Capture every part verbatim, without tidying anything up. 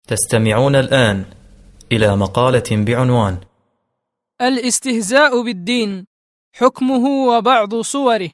تستمعون الآن إلى مقالة بعنوان الاستهزاء بالدين، حكمه وبعض صوره.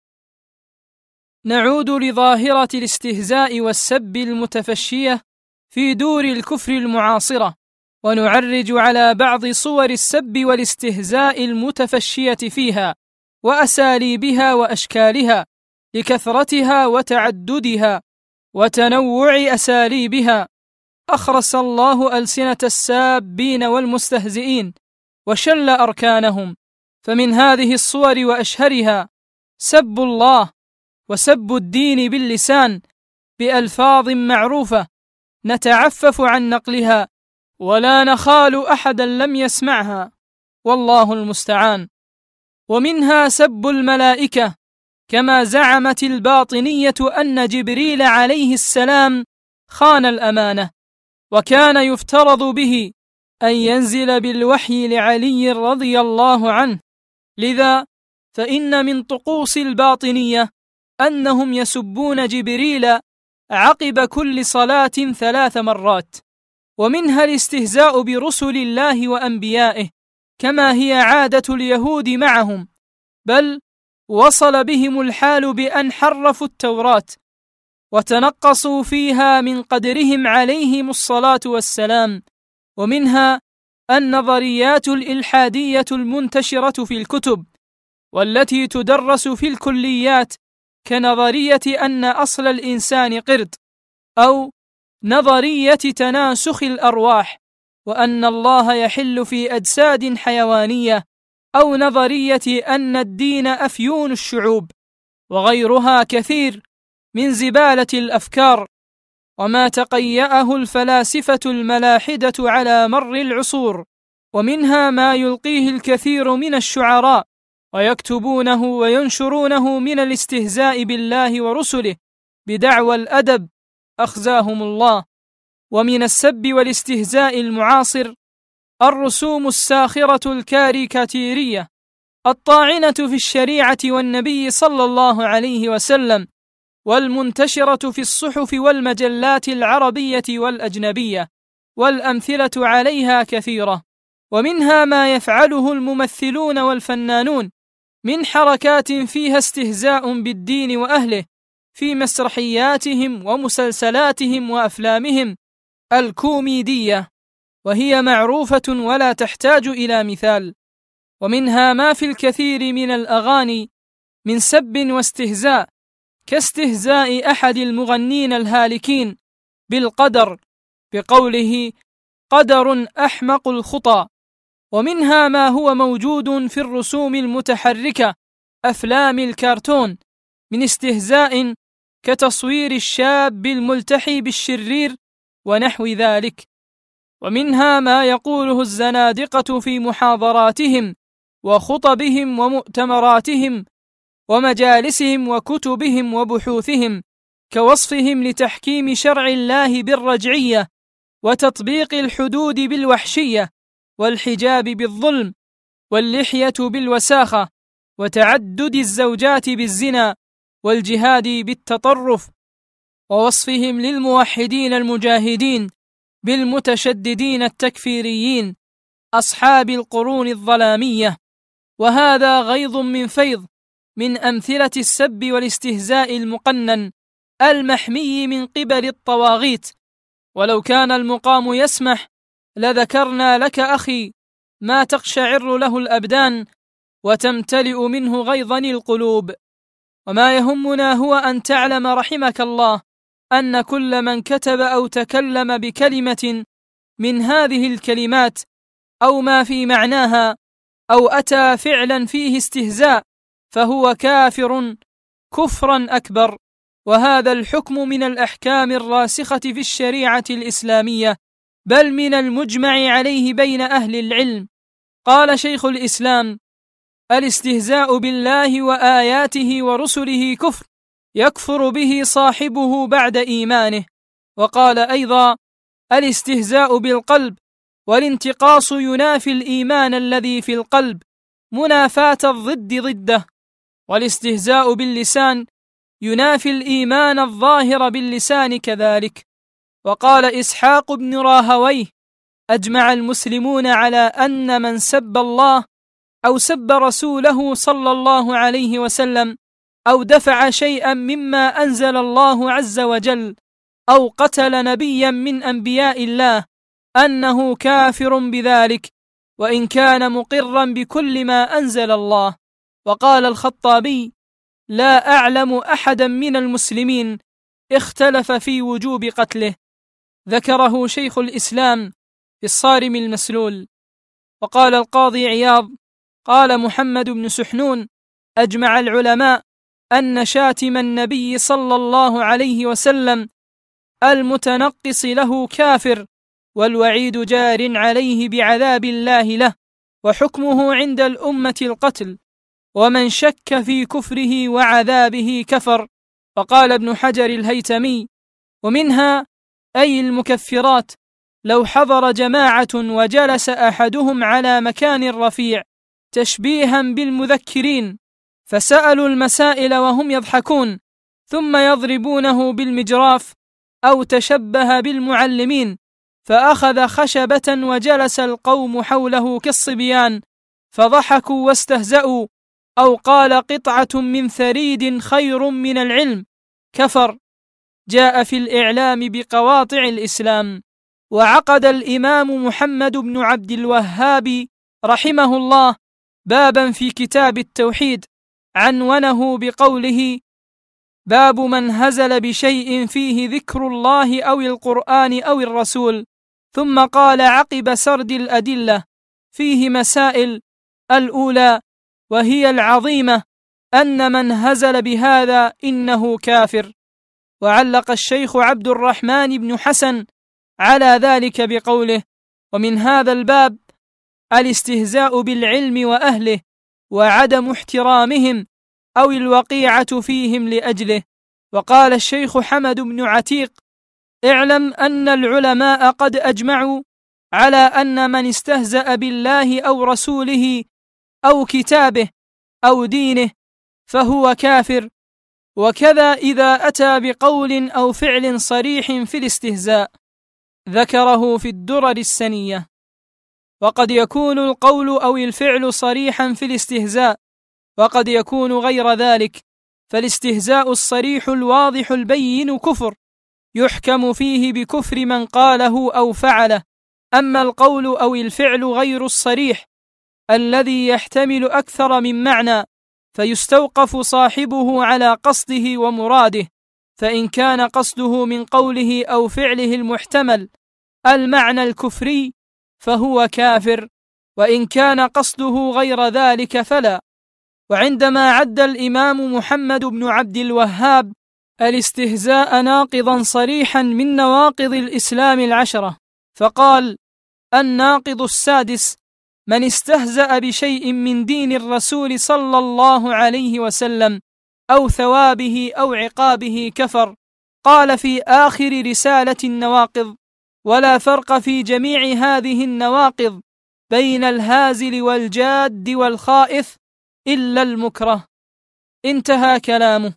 نعود لظاهرة الاستهزاء والسب المتفشية في دور الكفر المعاصرة، ونعرج على بعض صور السب والاستهزاء المتفشية فيها وأساليبها وأشكالها لكثرتها وتعددها وتنوع أساليبها. أخرس الله ألسنة السابين والمستهزئين وشل أركانهم، فمن هذه الصور وأشهرها سب الله وسب الدين باللسان بألفاظ معروفة نتعفف عن نقلها ولا نخال أحدا لم يسمعها، والله المستعان. ومنها سب الملائكة، كما زعمت الباطنية أن جبريل عليه السلام خان الأمانة، وكان يفترض به أن ينزل بالوحي لعلي رضي الله عنه، لذا فإن من طقوس الباطنية أنهم يسبون جبريل عقب كل صلاة ثلاث مرات. ومنها الاستهزاء برسل الله وأنبيائه، كما هي عادة اليهود معهم، بل وصل بهم الحال بأن حرفوا التوراة وتنقصوا فيها من قدرهم عليهم الصلاة والسلام. ومنها النظريات الإلحادية المنتشرة في الكتب والتي تدرس في الكليات، كنظرية أن أصل الإنسان قرد، أو نظرية تناسخ الأرواح وأن الله يحل في أجساد حيوانية، أو نظرية أن الدين أفيون الشعوب، وغيرها كثير من زبالة الأفكار وما تقيأه الفلاسفة الملاحدة على مر العصور. ومنها ما يلقيه الكثير من الشعراء ويكتبونه وينشرونه من الاستهزاء بالله ورسله بدعوى الأدب، أخزاهم الله. ومن السب والاستهزاء المعاصر الرسوم الساخرة الكاريكاتيرية الطاعنة في الشريعة والنبي صلى الله عليه وسلم، والمنتشرة في الصحف والمجلات العربية والأجنبية، والأمثلة عليها كثيرة. ومنها ما يفعله الممثلون والفنانون من حركات فيها استهزاء بالدين وأهله في مسرحياتهم ومسلسلاتهم وأفلامهم الكوميدية، وهي معروفة ولا تحتاج إلى مثال. ومنها ما في الكثير من الأغاني من سب واستهزاء، كاستهزاء أحد المغنين الهالكين بالقدر بقوله قدر أحمق الخطى. ومنها ما هو موجود في الرسوم المتحركة أفلام الكرتون من استهزاء كتصوير الشاب الملتحي بالشرير ونحو ذلك. ومنها ما يقوله الزنادقة في محاضراتهم وخطبهم ومؤتمراتهم ومجالسهم وكتبهم وبحوثهم، كوصفهم لتحكيم شرع الله بالرجعية وتطبيق الحدود بالوحشية والحجاب بالظلم واللحية بالوساخة وتعدد الزوجات بالزنا والجهاد بالتطرف، ووصفهم للموحدين المجاهدين بالمتشددين التكفيريين أصحاب القرون الظلامية. وهذا غيظ من فيض من أمثلة السب والاستهزاء المقنن المحمي من قبل الطواغيت، ولو كان المقام يسمح لذكرنا لك أخي ما تقشعر له الأبدان وتمتلئ منه غيظا القلوب. وما يهمنا هو أن تعلم رحمك الله أن كل من كتب أو تكلم بكلمة من هذه الكلمات أو ما في معناها أو أتى فعلا فيه استهزاء فهو كافر كفرا أكبر. وهذا الحكم من الأحكام الراسخة في الشريعة الإسلامية، بل من المجمع عليه بين أهل العلم. قال شيخ الإسلام: الاستهزاء بالله وآياته ورسله كفر، يكفر به صاحبه بعد إيمانه. وقال أيضا: الاستهزاء بالقلب والانتقاص ينافي الإيمان الذي في القلب منافاة الضد ضده، والاستهزاء باللسان ينافي الإيمان الظاهر باللسان كذلك. وقال إسحاق بن راهويه: أجمع المسلمون على أن من سب الله أو سب رسوله صلى الله عليه وسلم أو دفع شيئا مما أنزل الله عز وجل أو قتل نبيا من أنبياء الله أنه كافر بذلك، وإن كان مقرا بكل ما أنزل الله. وقال الخطابي: لا أعلم أحدا من المسلمين اختلف في وجوب قتله. ذكره شيخ الإسلام في الصارم المسلول. وقال القاضي عياض: قال محمد بن سحنون: أجمع العلماء أن شاتم النبي صلى الله عليه وسلم المتنقص له كافر، والوعيد جار عليه بعذاب الله له، وحكمه عند الأمة القتل، ومن شك في كفره وعذابه كفر. فقال ابن حجر الهيتمي: ومنها أي المكفرات لو حضر جماعة وجلس أحدهم على مكان رفيع تشبيها بالمذكرين، فسألوا المسائل وهم يضحكون، ثم يضربونه بالمجراف، أو تشبه بالمعلمين فأخذ خشبة وجلس القوم حوله كالصبيان فضحكوا واستهزأوا، أو قال قطعة من ثريد خير من العلم، كفر. جاء في الإعلام بقواطع الإسلام. وعقد الإمام محمد بن عبد الوهاب رحمه الله بابا في كتاب التوحيد عنونه بقوله: باب من هزل بشيء فيه ذكر الله أو القرآن أو الرسول. ثم قال عقب سرد الأدلة فيه مسائل: الأولى وهي العظيمة أن من هزل بهذا إنه كافر. وعلق الشيخ عبد الرحمن بن حسن على ذلك بقوله: ومن هذا الباب الاستهزاء بالعلم وأهله وعدم احترامهم أو الوقيعة فيهم لأجله. وقال الشيخ حمد بن عتيق: اعلم أن العلماء قد أجمعوا على أن من استهزأ بالله أو رسوله أو كتابه أو دينه فهو كافر، وكذا إذا أتى بقول أو فعل صريح في الاستهزاء. ذكره في الدرر السنية. وقد يكون القول أو الفعل صريحا في الاستهزاء، وقد يكون غير ذلك، فالاستهزاء الصريح الواضح البين كفر يحكم فيه بكفر من قاله أو فعله. أما القول أو الفعل غير الصريح الذي يحتمل أكثر من معنى فيستوقف صاحبه على قصده ومراده، فإن كان قصده من قوله أو فعله المحتمل المعنى الكفري فهو كافر، وإن كان قصده غير ذلك فلا. وعندما عد الإمام محمد بن عبد الوهاب الاستهزاء ناقضا صريحا من نواقض الإسلام العشرة، فقال: الناقض السادس من استهزأ بشيء من دين الرسول صلى الله عليه وسلم أو ثوابه أو عقابه كفر. قال في آخر رسالة النواقض: ولا فرق في جميع هذه النواقض بين الهازل والجاد والخائف إلا المكره. انتهى كلامه.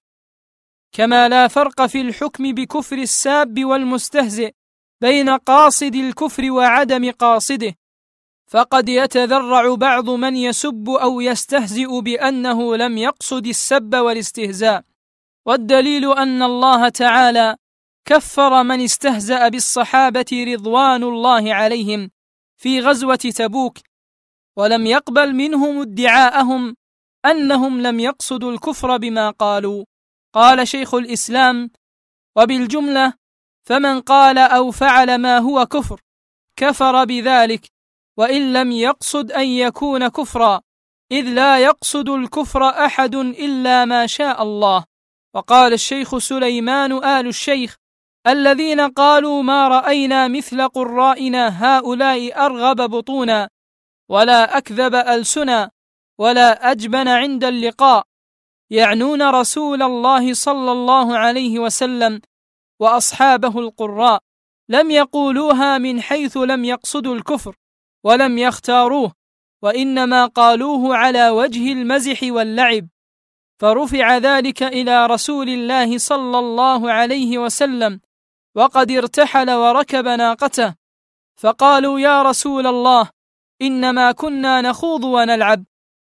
كما لا فرق في الحكم بكفر الساب والمستهزئ بين قاصد الكفر وعدم قاصده، فقد يتذرع بعض من يسب أو يستهزئ بأنه لم يقصد السب والاستهزاء، والدليل أن الله تعالى كفر من استهزأ بالصحابة رضوان الله عليهم في غزوة تبوك، ولم يقبل منهم ادعاءهم أنهم لم يقصدوا الكفر بما قالوا. قال شيخ الإسلام: وبالجملة فمن قال أو فعل ما هو كفر كفر بذلك، وإن لم يقصد أن يكون كفرا، إذ لا يقصد الكفر أحد إلا ما شاء الله. وقال الشيخ سليمان آل الشيخ: الذين قالوا ما رأينا مثل قرائنا هؤلاء أرغب بطونا ولا أكذب ألسنا ولا أجبن عند اللقاء، يعنون رسول الله صلى الله عليه وسلم وأصحابه القراء، لم يقولوها من حيث لم يقصدوا الكفر ولم يختاروه، وإنما قالوه على وجه المزح واللعب، فرفع ذلك إلى رسول الله صلى الله عليه وسلم وقد ارتحل وركب ناقته، فقالوا: يا رسول الله، إنما كنا نخوض ونلعب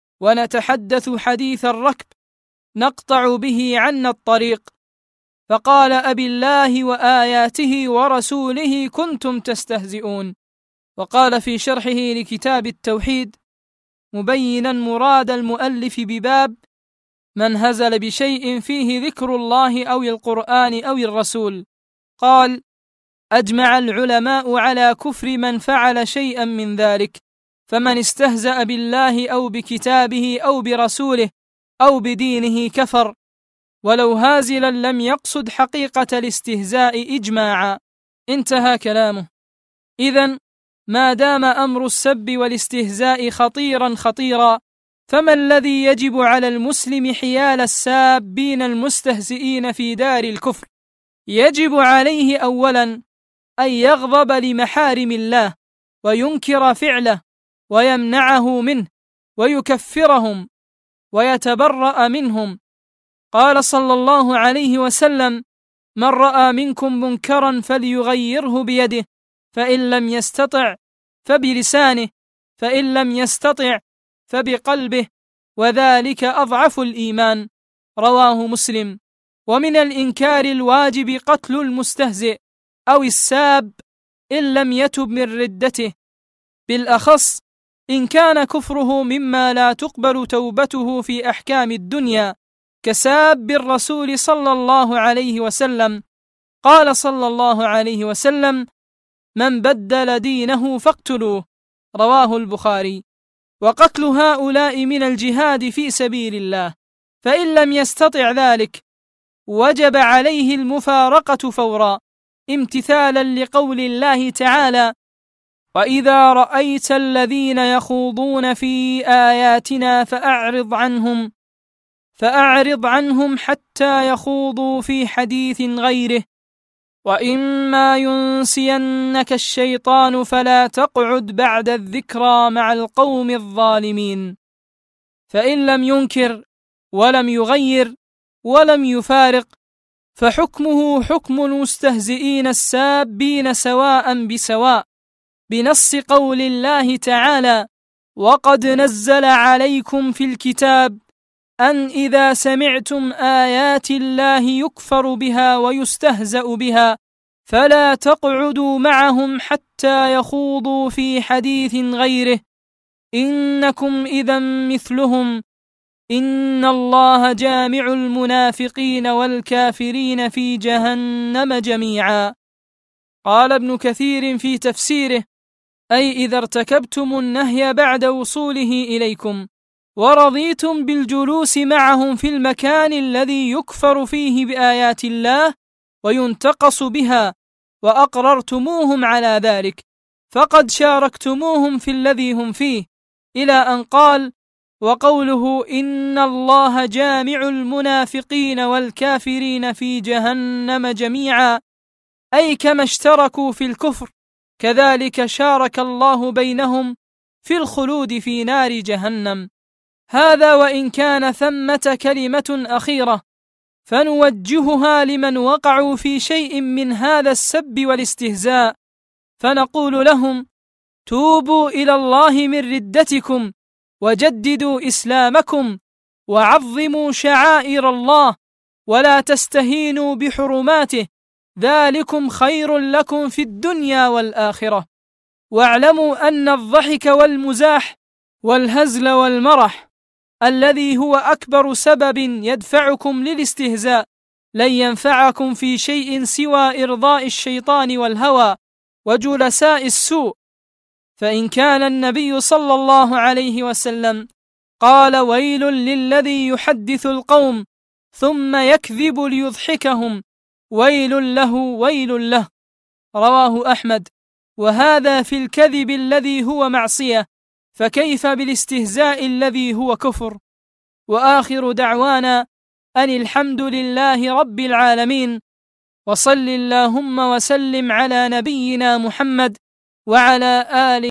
ونتحدث حديث الركب نقطع به عنا الطريق. فقال: أبي الله وآياته ورسوله كنتم تستهزئون. وقال في شرحه لكتاب التوحيد مبينا مراد المؤلف بباب من هزل بشيء فيه ذكر الله أو القرآن أو الرسول، قال: أجمع العلماء على كفر من فعل شيئا من ذلك، فمن استهزأ بالله أو بكتابه أو برسوله أو بدينه كفر، ولو هازلا لم يقصد حقيقة الاستهزاء إجماعا. انتهى كلامه. إذن ما دام أمر السب والاستهزاء خطيرا خطيرا، فما الذي يجب على المسلم حيال السابين المستهزئين في دار الكفر؟ يجب عليه أولا أن يغضب لمحارم الله وينكر فعله ويمنعه منه ويكفرهم ويتبرأ منهم. قال صلى الله عليه وسلم: من رأى منكم منكرا فليغيره بيده، فإن لم يستطع فبلسانه، فإن لم يستطع فبقلبه، وذلك أضعف الإيمان. رواه مسلم. ومن الإنكار الواجب قتل المستهزئ أو الساب إن لم يتب من ردته، بالأخص إن كان كفره مما لا تقبل توبته في أحكام الدنيا، كساب الرسول صلى الله عليه وسلم. قال صلى الله عليه وسلم: من بدل دينه فاقتلوه. رواه البخاري. وقتل هؤلاء من الجهاد في سبيل الله، فإن لم يستطع ذلك وجب عليه المفارقة فورا، امتثالا لقول الله تعالى: وإذا رأيت الذين يخوضون في آياتنا فأعرض عنهم فأعرض عنهم حتى يخوضوا في حديث غيره، وإما ينسينك الشيطان فلا تقعد بعد الذكرى مع القوم الظالمين. فإن لم ينكر ولم يغير ولم يفارق، فحكمه حكم المستهزئين السابين سواء بسواء، بنص قول الله تعالى: وقد نزل عليكم في الكتاب أن إذا سمعتم آيات الله يكفر بها ويستهزأ بها فلا تقعدوا معهم حتى يخوضوا في حديث غيره، إنكم إذا مثلهم، إن الله جامع المنافقين والكافرين في جهنم جميعا. قال ابن كثير في تفسيره: أي إذا ارتكبتم النهي بعد وصوله إليكم ورضيتم بالجلوس معهم في المكان الذي يكفر فيه بآيات الله وينتقص بها، وأقررتموهم على ذلك، فقد شاركتموهم في الذي هم فيه، إلى أن قال: وقوله إن الله جامع المنافقين والكافرين في جهنم جميعا، أي كما اشتركوا في الكفر كذلك شارك الله بينهم في الخلود في نار جهنم. هذا وإن كان ثمة كلمة أخيرة فنوجهها لمن وقعوا في شيء من هذا السب والاستهزاء، فنقول لهم: توبوا إلى الله من ردتكم وجددوا إسلامكم وعظموا شعائر الله ولا تستهينوا بحرماته، ذلكم خير لكم في الدنيا والآخرة. واعلموا أن الضحك والمزاح والهزل والمرح الذي هو أكبر سبب يدفعكم للاستهزاء لن ينفعكم في شيء سوى إرضاء الشيطان والهوى وجلساء السوء. فإن كان النبي صلى الله عليه وسلم قال: ويل للذي يحدث القوم ثم يكذب ليضحكهم، ويل له ويل له. رواه أحمد. وهذا في الكذب الذي هو معصية، فكيف بالاستهزاء الذي هو كفر؟ وآخر دعوانا أن الحمد لله رب العالمين، وصل اللهم وسلم على نبينا محمد وعلى آله